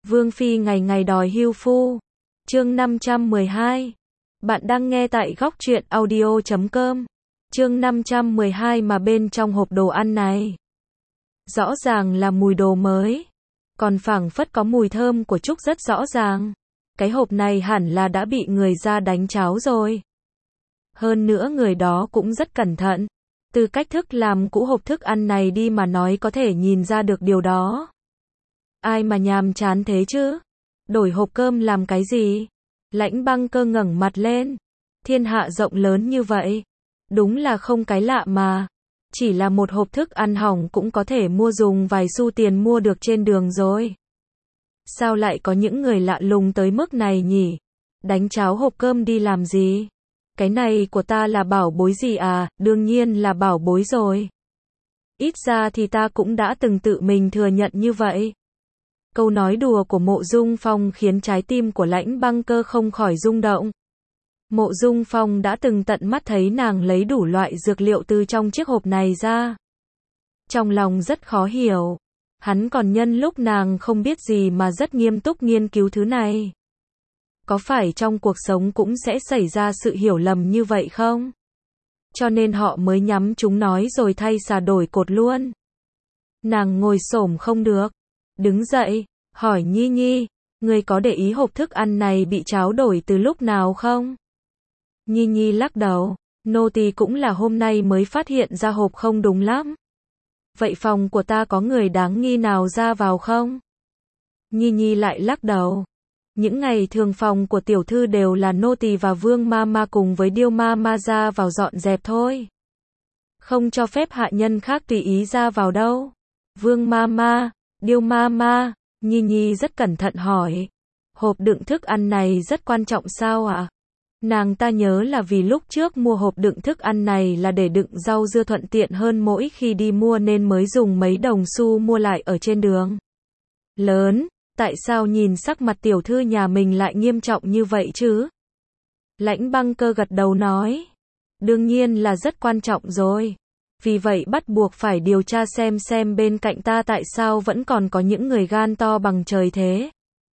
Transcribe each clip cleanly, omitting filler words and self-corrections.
Vương Phi ngày ngày đòi hưu phu. Chương 512. Bạn đang nghe tại góc truyện audio.com. Chương 512 mà bên trong hộp đồ ăn này. Rõ ràng là mùi đồ mới. Còn phảng phất có mùi thơm của trúc rất rõ ràng. Cái hộp này hẳn là đã bị người ra đánh cháo rồi. Hơn nữa người đó cũng rất cẩn thận. Từ cách thức làm cũ hộp thức ăn này đi mà nói có thể nhìn ra được điều đó. Ai mà nhàm chán thế chứ? Đổi hộp cơm làm cái gì? Lãnh Băng Cơ ngẩng mặt lên. Thiên hạ rộng lớn như vậy. Đúng là không cái lạ mà. Chỉ là một hộp thức ăn hỏng cũng có thể mua dùng vài xu tiền mua được trên đường rồi. Sao lại có những người lạ lùng tới mức này nhỉ? Đánh cháo hộp cơm đi làm gì? Cái này của ta là bảo bối gì à? Đương nhiên là bảo bối rồi. Ít ra thì ta cũng đã từng tự mình thừa nhận như vậy. Câu nói đùa của Mộ Dung Phong khiến trái tim của Lãnh Băng Cơ không khỏi rung động. Mộ Dung Phong đã từng tận mắt thấy nàng lấy đủ loại dược liệu từ trong chiếc hộp này ra. Trong lòng rất khó hiểu. Hắn còn nhân lúc nàng không biết gì mà rất nghiêm túc nghiên cứu thứ này. Có phải trong cuộc sống cũng sẽ xảy ra sự hiểu lầm như vậy không? Cho nên họ mới nhắm chúng nói rồi thay xà đổi cột luôn. Nàng ngồi xổm không được. Đứng dậy, hỏi Nhi Nhi, người có để ý hộp thức ăn này bị cháo đổi từ lúc nào không? Nhi Nhi lắc đầu, nô tỳ cũng là hôm nay mới phát hiện ra hộp không đúng lắm. Vậy phòng của ta có người đáng nghi nào ra vào không? Nhi Nhi lại lắc đầu. Những ngày thường phòng của tiểu thư đều là nô tỳ và Vương Mama cùng với Điêu Mama ra vào dọn dẹp thôi. Không cho phép hạ nhân khác tùy ý ra vào đâu. Vương Mama, Điêu Mama, Nhi Nhi rất cẩn thận hỏi. Hộp đựng thức ăn này rất quan trọng sao ạ? Nàng ta nhớ là vì lúc trước mua hộp đựng thức ăn này là để đựng rau dưa thuận tiện hơn mỗi khi đi mua nên mới dùng mấy đồng xu mua lại ở trên đường. Lớn, tại sao nhìn sắc mặt tiểu thư nhà mình lại nghiêm trọng như vậy chứ? Lãnh Băng Cơ gật đầu nói. Đương nhiên là rất quan trọng rồi. Vì vậy bắt buộc phải điều tra xem bên cạnh ta tại sao vẫn còn có những người gan to bằng trời thế.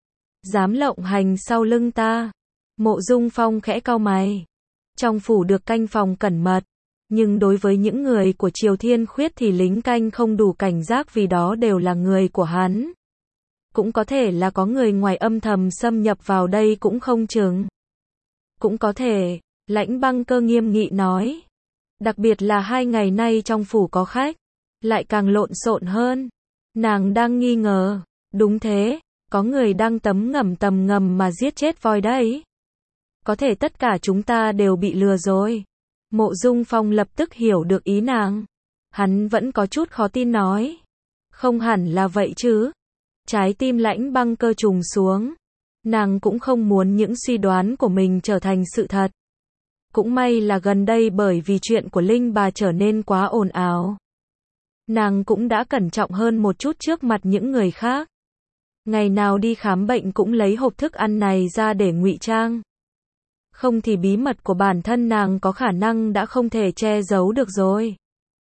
Dám lộng hành sau lưng ta. Mộ Dung Phong khẽ cau mày. Trong phủ được canh phòng cẩn mật. Nhưng đối với những người của Triều Thiên Khuyết thì lính canh không đủ cảnh giác vì đó đều là người của hắn. Cũng có thể là có người ngoài âm thầm xâm nhập vào đây cũng không chừng. Cũng có thể, Lãnh Băng Cơ nghiêm nghị nói. Đặc biệt là 2 ngày nay trong phủ có khách, lại càng lộn xộn hơn. Nàng đang nghi ngờ, đúng thế, có người đang tầm ngầm mà giết chết voi đấy. Có thể tất cả chúng ta đều bị lừa rồi. Mộ Dung Phong lập tức hiểu được ý nàng. Hắn vẫn có chút khó tin nói. Không hẳn là vậy chứ. Trái tim Lãnh Băng Cơ trùng xuống. Nàng cũng không muốn những suy đoán của mình trở thành sự thật. Cũng may là gần đây bởi vì chuyện của Linh bà trở nên quá ồn ào. Nàng cũng đã cẩn trọng hơn một chút trước mặt những người khác. Ngày nào đi khám bệnh cũng lấy hộp thức ăn này ra để ngụy trang. Không thì bí mật của bản thân nàng có khả năng đã không thể che giấu được rồi.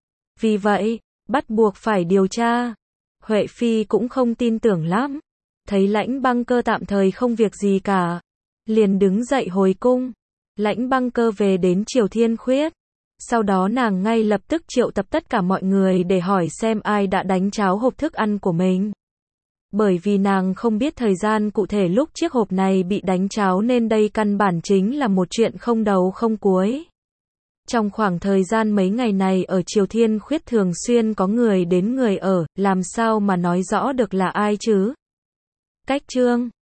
Vì vậy, bắt buộc phải điều tra. Huệ Phi cũng không tin tưởng lắm. Thấy Lãnh Băng Cơ tạm thời không việc gì cả. Liền đứng dậy hồi cung. Lãnh Băng Cơ về đến Triều Thiên Khuyết. Sau đó nàng ngay lập tức triệu tập tất cả mọi người để hỏi xem ai đã đánh cháo hộp thức ăn của mình. Bởi vì nàng không biết thời gian cụ thể lúc chiếc hộp này bị đánh cháo nên đây căn bản chính là một chuyện không đầu không cuối. Trong khoảng thời gian mấy ngày này ở Triều Thiên Khuyết thường xuyên có người đến người ở, làm sao mà nói rõ được là ai chứ? Cách chương